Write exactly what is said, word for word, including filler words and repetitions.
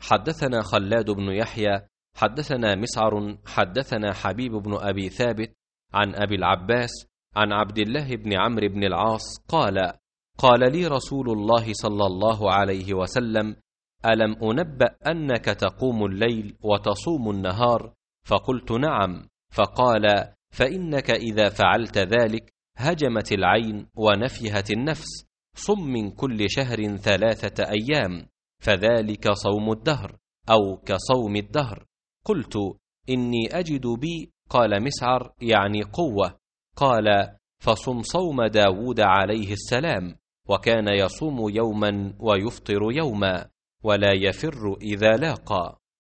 حدثنا خلاد بن يحيى حدثنا مسعر حدثنا حبيب بن أبي ثابت عن أبي العباس عن عبد الله بن عمرو بن العاص قال: قال لي رسول الله صلى الله عليه وسلم: ألم أنبأ أنك تقوم الليل وتصوم النهار؟ فقلت: نعم. فقال: فإنك إذا فعلت ذلك هجمت العين ونفهت النفس، صم من كل شهر ثلاثة أيام، فذلك صوم الدهر أو كصوم الدهر. قلت: إني أجد بي. قال مسعر: يعني قوة. قال: فصم صوم داود عليه السلام، وكان يصوم يوما ويفطر يوما، ولا يفر إذا لاقى.